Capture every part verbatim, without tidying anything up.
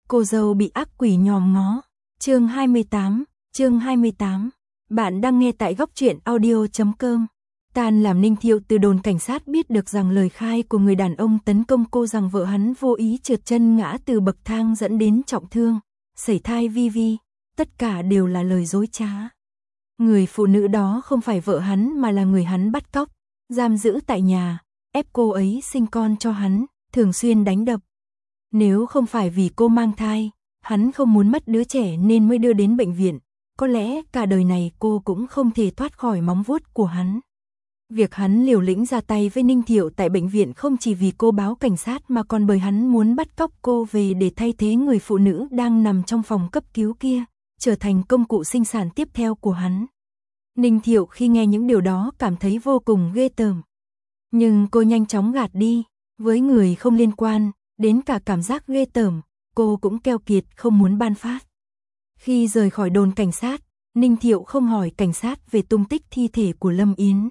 Cô dâu bị ác quỷ nhòm ngó. Chương hai mươi tám, chương hai mươi tám. Bạn đang nghe tại góc truyện audio chấm com. Tan làm Ninh Thiệu từ đồn cảnh sát biết được rằng lời khai của người đàn ông tấn công cô rằng vợ hắn vô ý trượt chân ngã từ bậc thang dẫn đến trọng thương, sẩy thai vi vi, tất cả đều là lời dối trá. Người phụ nữ đó không phải vợ hắn mà là người hắn bắt cóc, giam giữ tại nhà, ép cô ấy sinh con cho hắn, thường xuyên đánh đập. Nếu không phải vì cô mang thai, hắn không muốn mất đứa trẻ nên mới đưa đến bệnh viện, có lẽ cả đời này cô cũng không thể thoát khỏi móng vuốt của hắn. Việc hắn liều lĩnh ra tay với Ninh Thiệu tại bệnh viện không chỉ vì cô báo cảnh sát mà còn bởi hắn muốn bắt cóc cô về để thay thế người phụ nữ đang nằm trong phòng cấp cứu kia, trở thành công cụ sinh sản tiếp theo của hắn. Ninh Thiệu khi nghe những điều đó cảm thấy vô cùng ghê tởm. Nhưng cô nhanh chóng gạt đi, với người không liên quan, đến cả cảm giác ghê tởm, cô cũng keo kiệt không muốn ban phát. Khi rời khỏi đồn cảnh sát, Ninh Thiệu không hỏi cảnh sát về tung tích thi thể của Lâm Yến.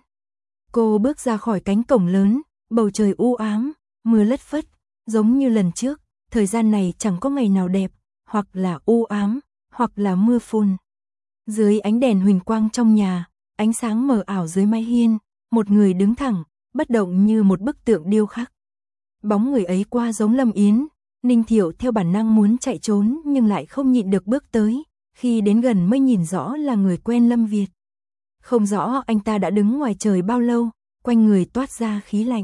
Cô bước ra khỏi cánh cổng lớn, bầu trời u ám, mưa lất phất, giống như lần trước, thời gian này chẳng có ngày nào đẹp, hoặc là u ám, hoặc là mưa phùn. Dưới ánh đèn huỳnh quang trong nhà, ánh sáng mờ ảo dưới mái hiên, một người đứng thẳng, bất động như một bức tượng điêu khắc. Bóng người ấy qua giống Lâm Yến, Ninh Thiệu theo bản năng muốn chạy trốn nhưng lại không nhịn được bước tới, khi đến gần mới nhìn rõ là người quen Lâm Việt. Không rõ anh ta đã đứng ngoài trời bao lâu, quanh người toát ra khí lạnh.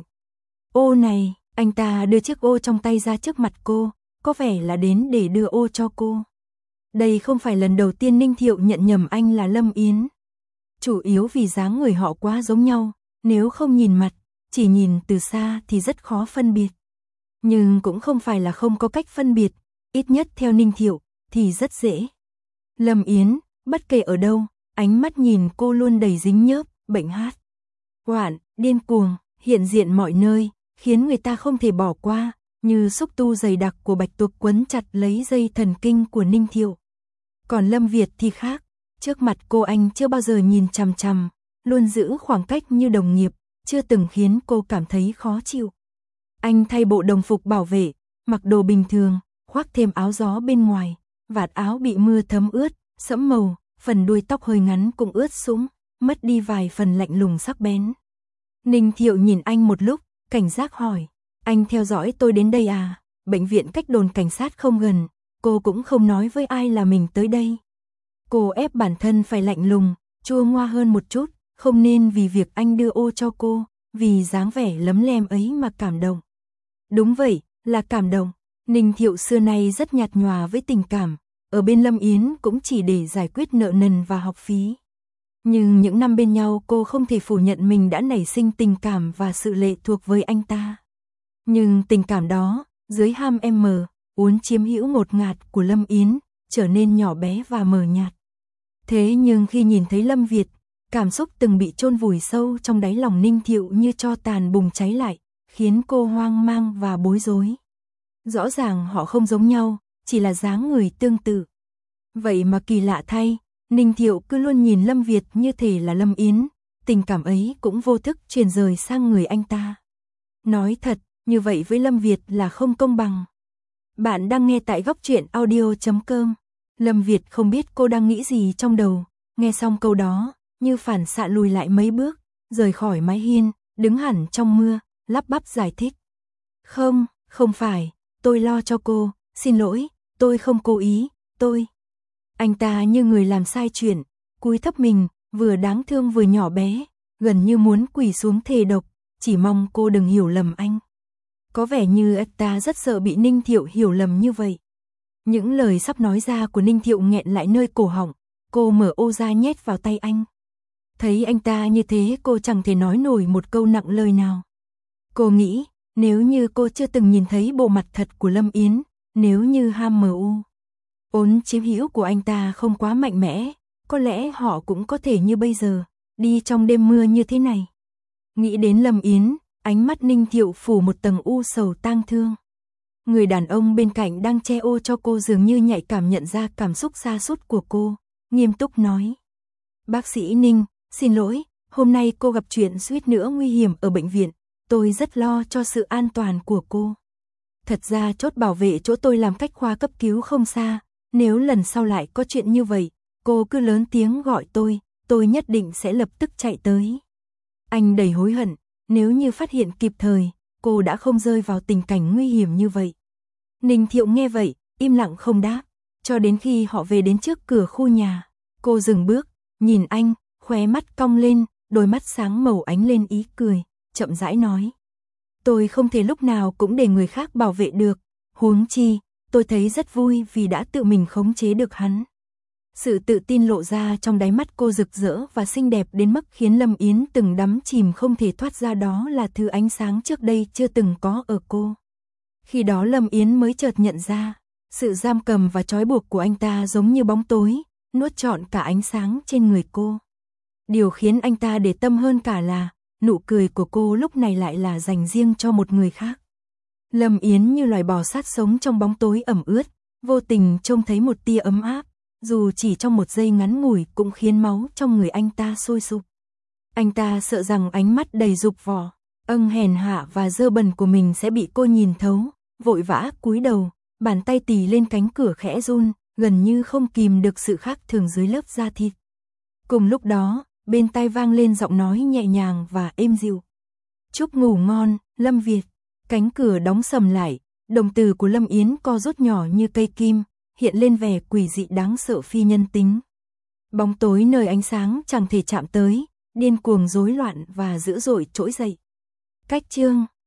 Ô này, anh ta đưa chiếc ô trong tay ra trước mặt cô, có vẻ là đến để đưa ô cho cô. Đây không phải lần đầu tiên Ninh Thiệu nhận nhầm anh là Lâm Yến. Chủ yếu vì dáng người họ quá giống nhau, nếu không nhìn mặt, chỉ nhìn từ xa thì rất khó phân biệt. Nhưng cũng không phải là không có cách phân biệt, ít nhất theo Ninh Thiệu thì rất dễ. Lâm Yến, bất kể ở đâu, ánh mắt nhìn cô luôn đầy dính nhớp, bệnh hát. Hoạn, điên cuồng, hiện diện mọi nơi, khiến người ta không thể bỏ qua, như xúc tu dày đặc của bạch tuộc quấn chặt lấy dây thần kinh của Ninh Thiệu. Còn Lâm Việt thì khác, trước mặt cô anh chưa bao giờ nhìn chằm chằm, luôn giữ khoảng cách như đồng nghiệp, chưa từng khiến cô cảm thấy khó chịu. Anh thay bộ đồng phục bảo vệ, mặc đồ bình thường, khoác thêm áo gió bên ngoài, vạt áo bị mưa thấm ướt, sẫm màu, phần đuôi tóc hơi ngắn cũng ướt sũng, mất đi vài phần lạnh lùng sắc bén. Ninh Thiệu nhìn anh một lúc, cảnh giác hỏi, anh theo dõi tôi đến đây à? Bệnh viện cách đồn cảnh sát không gần, cô cũng không nói với ai là mình tới đây. Cô ép bản thân phải lạnh lùng, chua ngoa hơn một chút, không nên vì việc anh đưa ô cho cô, vì dáng vẻ lấm lem ấy mà cảm động. Đúng vậy, là cảm động. Ninh Thiệu xưa nay rất nhạt nhòa với tình cảm, ở bên Lâm Yến cũng chỉ để giải quyết nợ nần và học phí. Nhưng những năm bên nhau cô không thể phủ nhận mình đã nảy sinh tình cảm và sự lệ thuộc với anh ta. Nhưng tình cảm đó, dưới ham em mờ, uốn chiếm hữu ngột ngạt của Lâm Yến, trở nên nhỏ bé và mờ nhạt. Thế nhưng khi nhìn thấy Lâm Việt, cảm xúc từng bị chôn vùi sâu trong đáy lòng Ninh Thiệu như tro tàn bùng cháy lại, khiến cô hoang mang và bối rối. Rõ ràng họ không giống nhau, chỉ là dáng người tương tự. Vậy mà kỳ lạ thay, Ninh Thiệu cứ luôn nhìn Lâm Việt như thể là Lâm Yến, tình cảm ấy cũng vô thức truyền rời sang người anh ta. Nói thật, như vậy với Lâm Việt là không công bằng. Bạn đang nghe tại góc truyện audio chấm com. Lâm Việt không biết cô đang nghĩ gì trong đầu, nghe xong câu đó, như phản xạ lùi lại mấy bước, rời khỏi mái hiên, đứng hẳn trong mưa, lắp bắp giải thích. Không, không phải, tôi lo cho cô, xin lỗi, tôi không cố ý, tôi... Anh ta như người làm sai chuyện, cúi thấp mình, vừa đáng thương vừa nhỏ bé, gần như muốn quỳ xuống thề độc, chỉ mong cô đừng hiểu lầm anh. Có vẻ như anh ta rất sợ bị Ninh Thiệu hiểu lầm như vậy. Những lời sắp nói ra của Ninh Thiệu nghẹn lại nơi cổ họng, cô mở ô ra nhét vào tay anh. Thấy anh ta như thế cô chẳng thể nói nổi một câu nặng lời nào. Cô nghĩ, nếu như cô chưa từng nhìn thấy bộ mặt thật của Lâm Yến, nếu như ham mờ u, ốn chiếm hữu của anh ta không quá mạnh mẽ, có lẽ họ cũng có thể như bây giờ, đi trong đêm mưa như thế này. Nghĩ đến Lâm Yến, ánh mắt Ninh Thiệu phủ một tầng u sầu tang thương. Người đàn ông bên cạnh đang che ô cho cô dường như nhạy cảm nhận ra cảm xúc sa sút của cô, nghiêm túc nói. Bác sĩ Ninh, xin lỗi, hôm nay cô gặp chuyện suýt nữa nguy hiểm ở bệnh viện, tôi rất lo cho sự an toàn của cô. Thật ra chốt bảo vệ chỗ tôi làm cách khoa cấp cứu không xa, nếu lần sau lại có chuyện như vậy, cô cứ lớn tiếng gọi tôi, tôi nhất định sẽ lập tức chạy tới. Anh đầy hối hận, nếu như phát hiện kịp thời, cô đã không rơi vào tình cảnh nguy hiểm như vậy. Ninh Thiệu nghe vậy, im lặng không đáp, cho đến khi họ về đến trước cửa khu nhà, cô dừng bước, nhìn anh, khóe mắt cong lên, đôi mắt sáng màu ánh lên ý cười, chậm rãi nói. Tôi không thể lúc nào cũng để người khác bảo vệ được, huống chi, tôi thấy rất vui vì đã tự mình khống chế được hắn. Sự tự tin lộ ra trong đáy mắt cô rực rỡ và xinh đẹp đến mức khiến Lâm Yến từng đắm chìm không thể thoát ra, đó là thứ ánh sáng trước đây chưa từng có ở cô. Khi đó Lâm Yến mới chợt nhận ra, sự giam cầm và trói buộc của anh ta giống như bóng tối, nuốt trọn cả ánh sáng trên người cô. Điều khiến anh ta để tâm hơn cả là, nụ cười của cô lúc này lại là dành riêng cho một người khác. Lâm Yến như loài bò sát sống trong bóng tối ẩm ướt, vô tình trông thấy một tia ấm áp, dù chỉ trong một giây ngắn ngủi cũng khiến máu trong người anh ta sôi sục. Anh ta sợ rằng ánh mắt đầy dục vỏ, âng hèn hạ và dơ bẩn của mình sẽ bị cô nhìn thấu, vội vã cúi đầu, bàn tay tì lên cánh cửa khẽ run, gần như không kìm được sự khác thường dưới lớp da thịt. Cùng lúc đó, bên tai vang lên giọng nói nhẹ nhàng và êm dịu. Chúc ngủ ngon, Lâm Việt. Cánh cửa đóng sầm lại, đồng tử của Lâm Yến co rút nhỏ như cây kim, hiện lên vẻ quỷ dị đáng sợ phi nhân tính. Bóng tối nơi ánh sáng chẳng thể chạm tới, điên cuồng rối loạn và dữ dội trỗi dậy. Cách chương